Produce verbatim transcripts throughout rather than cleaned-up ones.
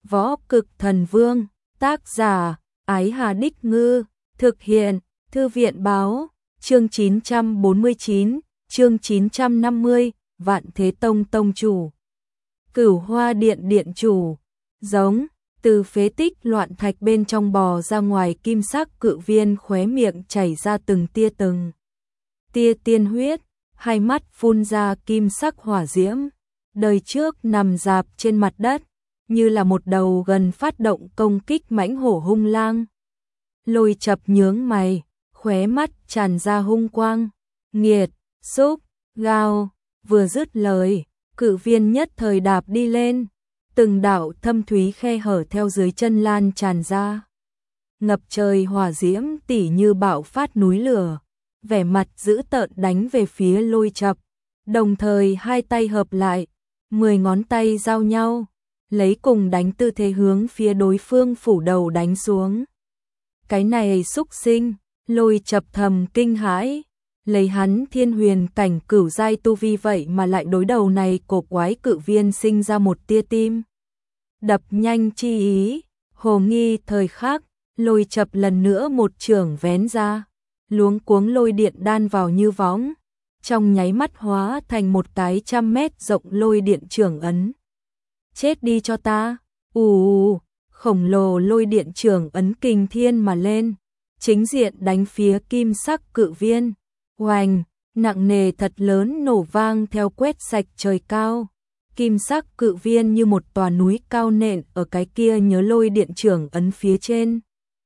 Võ Cực Thần Vương, tác giả, Ái Hà Đích Ngư, thực hiện, Thư viện Báo, chương chín trăm bốn mươi chín, chương chín trăm năm mươi, Vạn Thế Tông Tông Chủ. Cửu Hoa Điện Điện Chủ, giống, từ phế tích loạn thạch bên trong bò ra ngoài kim sắc cự viên khóe miệng chảy ra từng tia từng. Tia tiên huyết, hai mắt phun ra kim sắc hỏa diễm, đời trước nằm dạp trên mặt đất, như là một đầu gần phát động công kích mãnh hổ hung lang. Lôi Chập nhướng mày, khóe mắt tràn ra hung quang, nghiệt, xúc, gao, vừa dứt lời, cự viên nhất thời đạp đi lên, từng đạo thâm thúy khe hở theo dưới chân lan tràn ra. Ngập trời hỏa diễm tỉ như bạo phát núi lửa, vẻ mặt dữ tợn đánh về phía Lôi Chập, đồng thời hai tay hợp lại, mười ngón tay giao nhau, lấy cùng đánh tư thế hướng phía đối phương phủ đầu đánh xuống. Cái này xúc sinh, Lôi Chập thầm kinh hãi, lấy hắn thiên huyền cảnh cửu giai tu vi vậy mà lại đối đầu này cổ quái cự viên sinh ra một tia tim đập nhanh chi ý. Hồ nghi thời khắc, Lôi Chập lần nữa một chưởng vén ra, luống cuống lôi điện đan vào như võng, trong nháy mắt hóa thành một cái trăm mét rộng lôi điện chưởng ấn. Chết đi cho ta! Ù, khổng lồ lôi điện chưởng ấn kình thiên mà lên, chính diện đánh phía kim sắc cự viên. Oành, nặng nề thật lớn nổ vang theo quét sạch trời cao. Kim sắc cự viên như một tòa núi cao nện ở cái kia nhớ lôi điện chưởng ấn phía trên.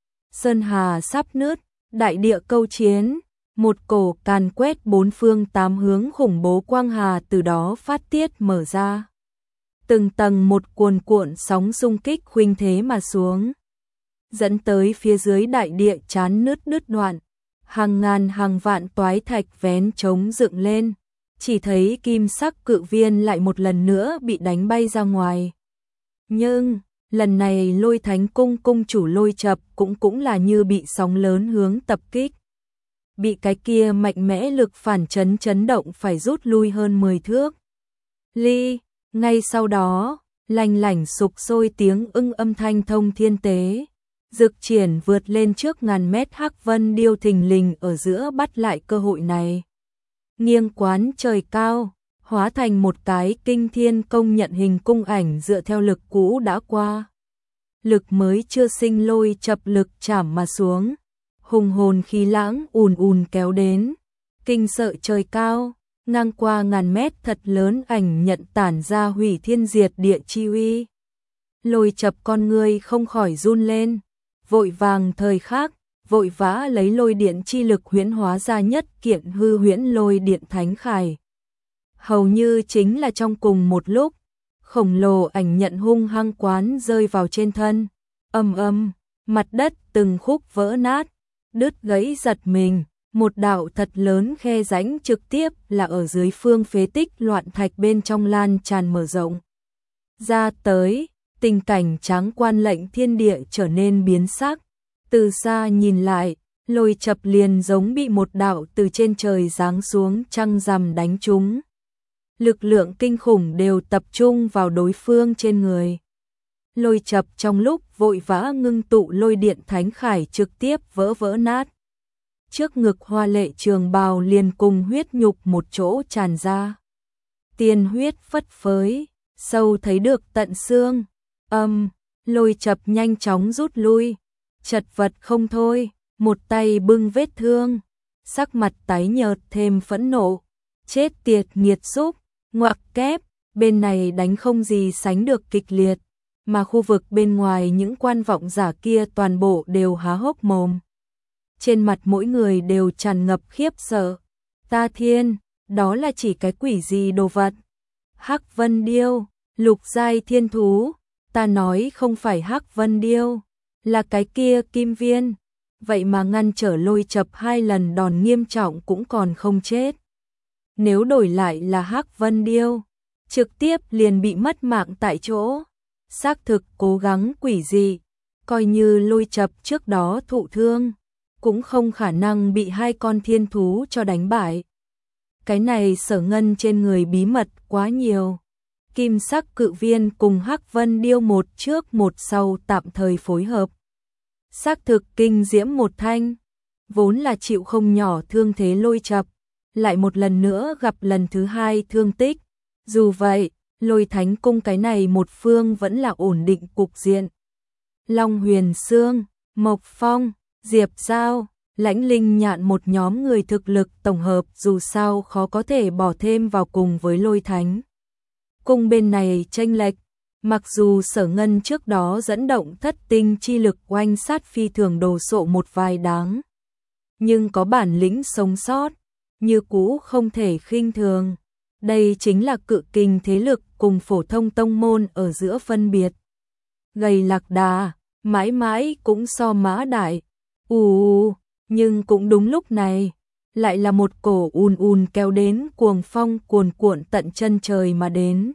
Sơn hà sắp nứt, đại địa câu chiến, một cổ càn quét bốn phương tám hướng khủng bố quang hà từ đó phát tiết mở ra. Từng tầng một cuồn cuộn sóng xung kích khuynh thế mà xuống, dẫn tới phía dưới đại địa chán nứt đứt đoạn, hàng ngàn hàng vạn toái thạch vén trống dựng lên, chỉ thấy kim sắc cự viên lại một lần nữa bị đánh bay ra ngoài. Nhưng, lần này Lôi Thánh Cung cung chủ Lôi Chập cũng cũng là như bị sóng lớn hướng tập kích. Bị cái kia mạnh mẽ lực phản chấn chấn động phải rút lui hơn mười thước. Ly, ngay sau đó, lanh lảnh sục sôi tiếng ưng âm thanh thông thiên tế. Dực triển vượt lên trước ngàn mét hắc vân điêu thình lình ở giữa bắt lại cơ hội này. Nghiêng quán trời cao, hóa thành một cái kinh thiên công nhận hình cung ảnh dựa theo lực cũ đã qua. Lực mới chưa sinh Lôi Chập lực chảm mà xuống. Hùng hồn khí lãng ùn ùn kéo đến. Kinh sợ trời cao, ngang qua ngàn mét thật lớn ảnh nhận tản ra hủy thiên diệt địa chi uy. Lôi Chập con người không khỏi run lên. Vội vàng thời khắc, vội vã lấy lôi điện chi lực huyễn hóa ra nhất kiện hư huyễn lôi điện thánh khải. Hầu như chính là trong cùng một lúc, khổng lồ ảnh nhận hung hăng quán rơi vào trên thân. Âm âm, mặt đất từng khúc vỡ nát, đứt gãy giật mình, một đạo thật lớn khe rãnh trực tiếp là ở dưới phương phế tích loạn thạch bên trong lan tràn mở rộng. Ra tới, tình cảnh tráng quan lệnh thiên địa trở nên biến sắc. Từ xa nhìn lại, Lôi Chập liền giống bị một đạo từ trên trời giáng xuống trăng rằm đánh trúng. Lực lượng kinh khủng đều tập trung vào đối phương trên người. Lôi Chập trong lúc vội vã ngưng tụ lôi điện thánh khải trực tiếp vỡ vỡ nát. Trước ngực hoa lệ trường bào liền cùng huyết nhục một chỗ tràn ra. Tiên huyết phất phới, sâu thấy được tận xương. Âm, Lôi Chập nhanh chóng rút lui, chật vật không thôi, một tay bưng vết thương, sắc mặt tái nhợt thêm phẫn nộ. Chết tiệt nghiệt xúc, ngoặc kép, bên này đánh không gì sánh được kịch liệt, mà khu vực bên ngoài những quan vọng giả kia toàn bộ đều há hốc mồm. Trên mặt mỗi người đều tràn ngập khiếp sợ. Ta thiên, đó là chỉ cái quỷ gì đồ vật? Hắc Vân Điêu, lục giai thiên thú. Ta nói không phải Hắc Vân Điêu, là cái kia kim viên. Vậy mà ngăn trở Lôi Chập hai lần đòn nghiêm trọng cũng còn không chết. Nếu đổi lại là Hắc Vân Điêu, trực tiếp liền bị mất mạng tại chỗ. Xác thực cố gắng quỷ dị, coi như Lôi Chập trước đó thụ thương, cũng không khả năng bị hai con thiên thú cho đánh bại. Cái này Sở Ngân trên người bí mật quá nhiều. kim sắc cự viên cùng Hắc Vân Điêu một trước một sau tạm thời phối hợp. Xác thực kinh diễm một thanh, vốn là chịu không nhỏ thương thế Lôi Chập, lại một lần nữa gặp lần thứ hai thương tích. Dù vậy, Lôi Thánh Cung cái này một phương vẫn là ổn định cục diện. Long Huyền Sương, Mộc Phong, Diệp Giao, Lãnh Linh Nhạn một nhóm người thực lực tổng hợp dù sao khó có thể bỏ thêm vào cùng với Lôi Thánh Cung bên này chênh lệch. Mặc dù Sở Ngân trước đó dẫn động thất tinh chi lực oanh sát phi thường đồ sộ một vài đáng, nhưng có bản lĩnh sống sót, như cũ không thể khinh thường. Đây chính là cự kình thế lực cùng phổ thông tông môn ở giữa phân biệt. Gầy Lạc Đà, mãi mãi cũng so Mã Đại. Ù, nhưng cũng đúng lúc này, lại là một cổ ùn ùn kéo đến cuồng phong cuồn cuộn tận chân trời mà đến.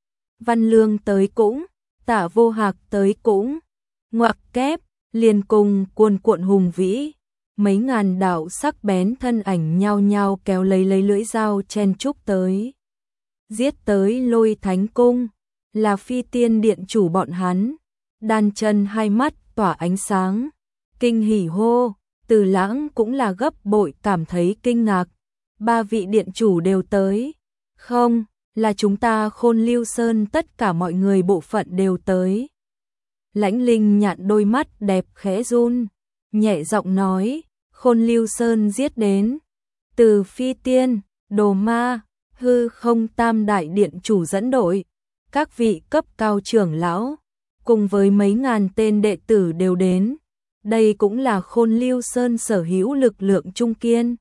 Văn Lương tới cũng, Tả Vô Hạc tới cũng, ngoặc kép, liền cùng cuồn cuộn hùng vĩ. Mấy ngàn đạo sắc bén thân ảnh nhao nhao kéo lấy lấy lưỡi dao chen chúc tới. Giết tới Lôi Thánh Cung, là Phi Tiên Điện chủ bọn hắn. Đan Chân hai mắt tỏa ánh sáng, kinh hỉ hô. Từ Lãng cũng là gấp bội cảm thấy kinh ngạc. Ba vị điện chủ đều tới. Không, là chúng ta Khôn Lưu Sơn tất cả mọi người bộ phận đều tới. Lãnh Linh Nhạn đôi mắt đẹp khẽ run, nhẹ giọng nói, Khôn Lưu Sơn giết đến. Từ Phi Tiên, Đồ Ma, Hư Không tam đại điện chủ dẫn đội, các vị cấp cao trưởng lão, cùng với mấy ngàn tên đệ tử đều đến. Đây cũng là Khôn Lưu Sơn sở hữu lực lượng trung kiên.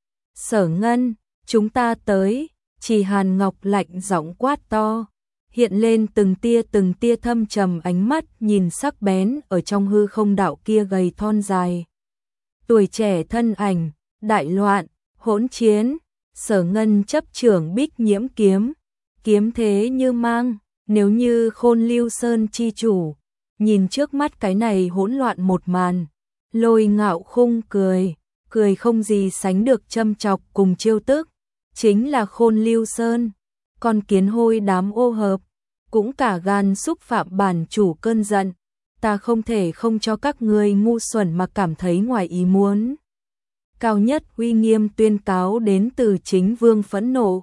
Sở Ngân, chúng ta tới. Chỉ Hàn Ngọc lạnh giọng quát to, hiện lên từng tia từng tia thâm trầm ánh mắt nhìn sắc bén ở trong hư không đạo kia gầy thon dài. Tuổi trẻ thân ảnh, đại loạn, hỗn chiến, Sở Ngân chấp trưởng Bích Nhiễm kiếm, kiếm thế như mang, nếu như Khôn Lưu Sơn chi chủ, nhìn trước mắt cái này hỗn loạn một màn, Lôi Ngạo Khung cười, cười không gì sánh được châm chọc cùng chiêu tức. Chính là Khôn Lưu Sơn, con kiến hôi đám ô hợp, cũng cả gan xúc phạm bản chủ cơn giận, ta không thể không cho các ngươi ngu xuẩn mà cảm thấy ngoài ý muốn. Cao nhất uy nghiêm tuyên cáo đến từ chính vương phẫn nộ.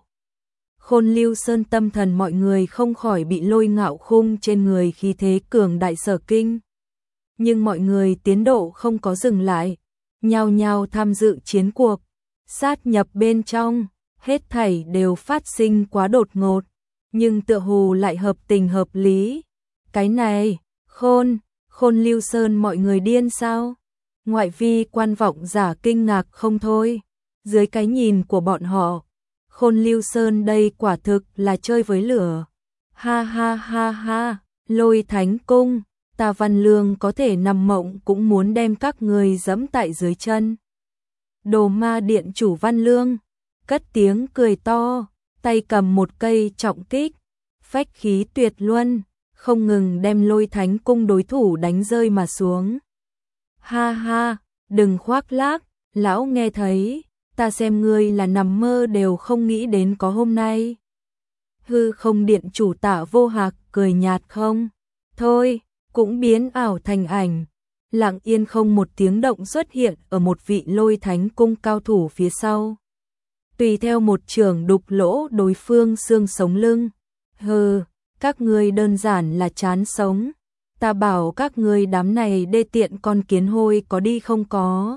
Khôn Lưu Sơn tâm thần mọi người không khỏi bị Lôi Ngạo Khung trên người khí thế cường đại sở kinh. Nhưng mọi người tiến độ không có dừng lại, nhao nhao tham dự chiến cuộc, sát nhập bên trong. Hết thảy đều phát sinh quá đột ngột, nhưng tựa hồ lại hợp tình hợp lý. Cái này, khôn, Khôn Lưu Sơn mọi người điên sao? Ngoại vi quan vọng giả kinh ngạc không thôi. Dưới cái nhìn của bọn họ, Khôn Lưu Sơn đây quả thực là chơi với lửa. Ha ha ha ha, Lôi Thánh Cung, ta Văn Lương có thể nằm mộng cũng muốn đem các người giẫm tại dưới chân. Đồ Ma điện chủ Văn Lương cất tiếng cười to, tay cầm một cây trọng kích, phách khí tuyệt luân, không ngừng đem Lôi Thánh Cung đối thủ đánh rơi mà xuống. Ha ha, đừng khoác lác, lão nghe thấy, ta xem ngươi là nằm mơ đều không nghĩ đến có hôm nay. Hư Không điện chủ Tả Vô Hạc cười nhạt không, thôi, cũng biến ảo thành ảnh, lặng yên không một tiếng động xuất hiện ở một vị Lôi Thánh Cung cao thủ phía sau. Tùy theo một trường đục lỗ đối phương xương sống lưng. Hừ, các ngươi đơn giản là chán sống. Ta bảo các ngươi đám này đê tiện con kiến hôi có đi không có.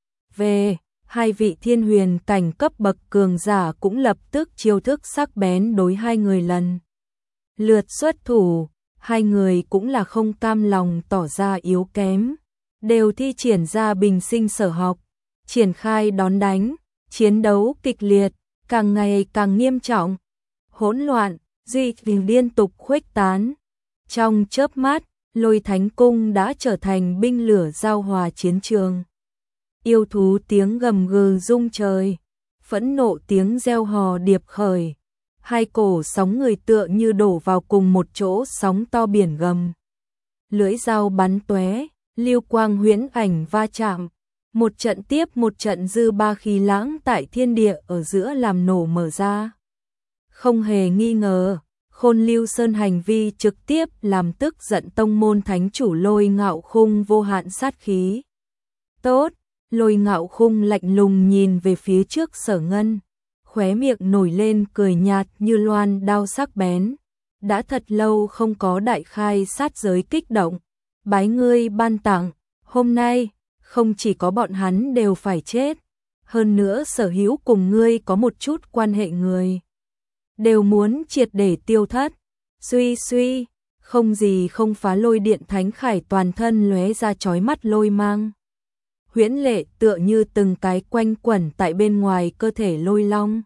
Về, hai vị thiên huyền cảnh cấp bậc cường giả cũng lập tức chiêu thức sắc bén đối hai người lần lượt xuất thủ. Hai người cũng là không cam lòng tỏ ra yếu kém, đều thi triển ra bình sinh sở học, triển khai đón đánh. Chiến đấu kịch liệt, càng ngày càng nghiêm trọng, hỗn loạn, duy trì liên tục khuếch tán. Trong chớp mắt, Lôi Thánh Cung đã trở thành binh lửa giao hòa chiến trường. Yêu thú tiếng gầm gừ rung trời, phẫn nộ tiếng reo hò điệp khởi. Hai cổ sóng người tựa như đổ vào cùng một chỗ sóng to biển gầm. Lưỡi dao bắn tóe, lưu quang huyễn ảnh va chạm. Một trận tiếp một trận dư ba khí lãng tại thiên địa ở giữa làm nổ mở ra. Không hề nghi ngờ, Khôn Lưu Sơn hành vi trực tiếp làm tức giận tông môn thánh chủ Lôi Ngạo Khung vô hạn sát khí. Tốt, Lôi Ngạo Khung lạnh lùng nhìn về phía trước Sở Ngân, khóe miệng nổi lên cười nhạt như loan đao sắc bén. Đã thật lâu không có đại khai sát giới kích động, bái ngươi ban tặng, hôm nay, không chỉ có bọn hắn đều phải chết, hơn nữa sở hữu cùng ngươi có một chút quan hệ người đều muốn triệt để tiêu thất. Suy suy, không gì không phá lôi điện thánh khải toàn thân lóe ra chói mắt lôi mang. Huyễn lệ tựa như từng cái quanh quẩn tại bên ngoài cơ thể lôi long.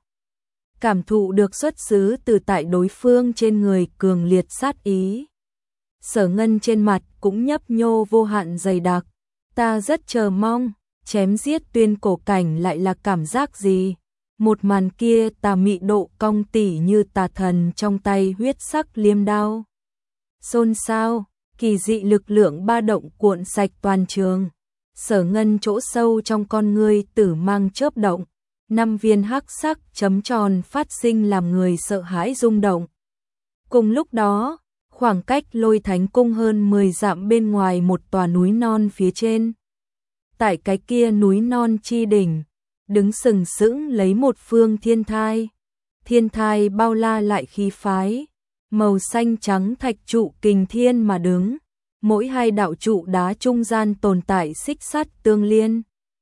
Cảm thụ được xuất xứ từ tại đối phương trên người cường liệt sát ý. Sở Ngân trên mặt cũng nhấp nhô vô hạn dày đặc. Ta rất chờ mong, chém giết tuyên cổ cảnh lại là cảm giác gì? Một màn kia tà mị độ cong tỉ như tà thần trong tay huyết sắc liêm đao. Xôn xao, kỳ dị lực lượng ba động cuộn sạch toàn trường. Sở Ngân chỗ sâu trong con ngươi tử mang chớp động. Năm viên hắc sắc chấm tròn phát sinh làm người sợ hãi rung động. Cùng lúc đó, khoảng cách Lôi Thánh Cung hơn mười dặm bên ngoài một tòa núi non phía trên. Tại cái kia núi non chi đỉnh, đứng sừng sững lấy một phương thiên thai. Thiên thai bao la lại khí phái, màu xanh trắng thạch trụ kình thiên mà đứng. Mỗi hai đạo trụ đá trung gian tồn tại xích sắt tương liên.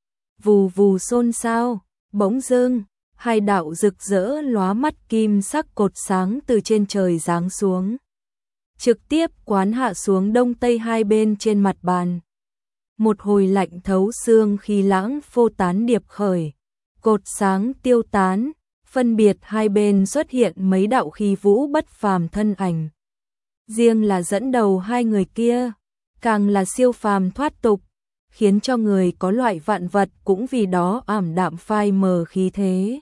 Vù vù xôn xao, bỗng dưng, hai đạo rực rỡ lóa mắt kim sắc cột sáng từ trên trời giáng xuống. Trực tiếp quán hạ xuống đông tây hai bên trên mặt bàn. Một hồi lạnh thấu xương khí lãng phô tán điệp khởi. Cột sáng tiêu tán, phân biệt hai bên xuất hiện mấy đạo khí vũ bất phàm thân ảnh. Riêng là dẫn đầu hai người kia, càng là siêu phàm thoát tục, khiến cho người có loại vạn vật cũng vì đó ảm đạm phai mờ khí thế.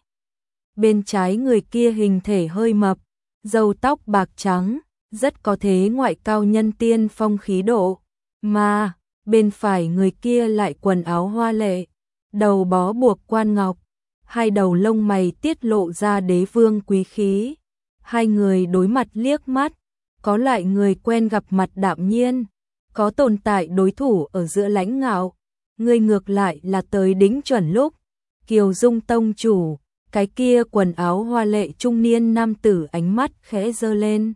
Bên trái người kia hình thể hơi mập, râu tóc bạc trắng, rất có thế ngoại cao nhân tiên phong khí độ, mà bên phải người kia lại quần áo hoa lệ, đầu bó buộc quan ngọc, hai đầu lông mày tiết lộ ra đế vương quý khí. Hai người đối mặt liếc mắt, có lại người quen gặp mặt đạm nhiên, có tồn tại đối thủ ở giữa lãnh ngạo, người ngược lại là tới đính chuẩn lúc. Kiều Dung tông chủ, cái kia quần áo hoa lệ trung niên nam tử ánh mắt khẽ giơ lên.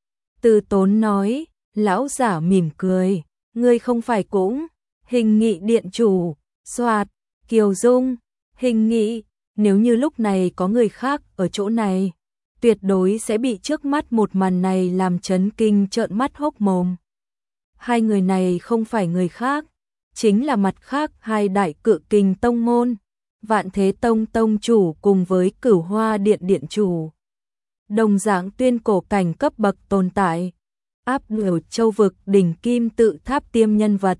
Từ Tốn nói, lão giả mỉm cười, ngươi không phải cũng Hình Nghị điện chủ. Soạt, Kiều Dung, Hình Nghị, nếu như lúc này có người khác ở chỗ này, tuyệt đối sẽ bị trước mắt một màn này làm chấn kinh trợn mắt hốc mồm. Hai người này không phải người khác, chính là mặt khác hai đại cự kình tông môn, Vạn Thế Tông tông chủ cùng với Cửu Hoa điện điện chủ. Đồng dạng tuyên cổ cảnh cấp bậc tồn tại, áp đảo châu vực đỉnh kim tự tháp tiêm nhân vật,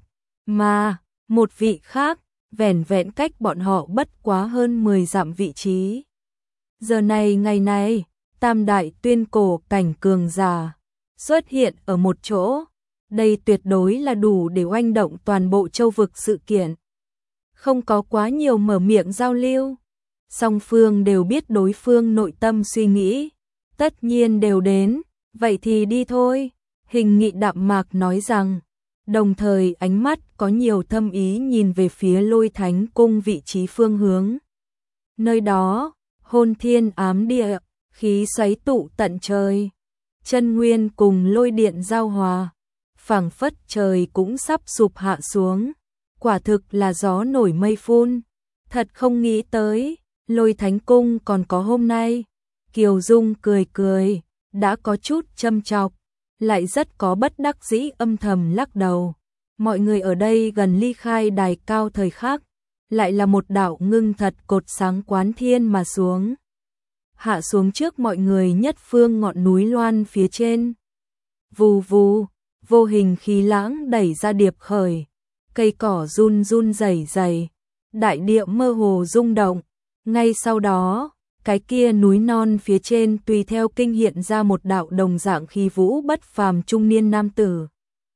mà một vị khác, vẻn vẹn cách bọn họ bất quá hơn mười dặm vị trí. Giờ này ngày này, tam đại tuyên cổ cảnh cường giả xuất hiện ở một chỗ, đây tuyệt đối là đủ để oanh động toàn bộ châu vực sự kiện. Không có quá nhiều mở miệng giao lưu, song phương đều biết đối phương nội tâm suy nghĩ, tất nhiên đều đến, vậy thì đi thôi, Hình Nghị đạm mạc nói rằng, đồng thời ánh mắt có nhiều thâm ý nhìn về phía Lôi Thánh Cung vị trí phương hướng. Nơi đó, hôn thiên ám địa, khí xoáy tụ tận trời, chân nguyên cùng lôi điện giao hòa, phảng phất trời cũng sắp sụp hạ xuống, quả thực là gió nổi mây phun. Thật không nghĩ tới, Lôi Thánh Cung còn có hôm nay. Kiều Dung cười cười, đã có chút châm chọc, lại rất có bất đắc dĩ âm thầm lắc đầu. Mọi người ở đây gần ly khai đài cao thời khắc, lại là một đạo ngưng thật cột sáng quán thiên mà xuống. Hạ xuống trước mọi người nhất phương ngọn núi loan phía trên. Vù vù, vô hình khí lãng đẩy ra điệp khởi, cây cỏ run run rẩy rẩy, đại địa mơ hồ rung động. Ngay sau đó, cái kia núi non phía trên tùy theo kinh hiện ra một đạo đồng dạng khí vũ bất phàm trung niên nam tử.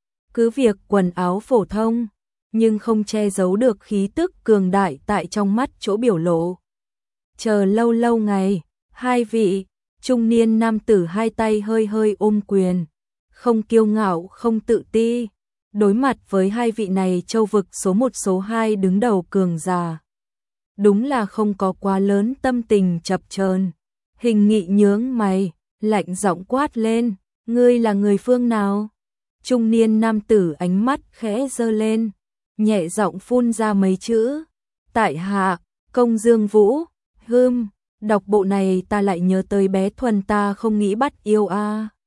Cứ việc quần áo phổ thông, nhưng không che giấu được khí tức cường đại tại trong mắt chỗ biểu lộ. Chờ lâu lâu ngày, hai vị, Trung niên nam tử hai tay hơi hơi ôm quyền, không kiêu ngạo không tự ti, đối mặt với hai vị này châu vực số một số hai đứng đầu cường giả. Đúng là không có quá lớn tâm tình chập chờn. Hình Nghị nhướng mày, lạnh giọng quát lên, ngươi là người phương nào? Trung niên nam tử ánh mắt khẽ giơ lên, nhẹ giọng phun ra mấy chữ, tại hạ, Công Dương Vũ. Hừm, đọc bộ này ta lại nhớ tới bé Thuần ta không nghĩ bắt yêu a.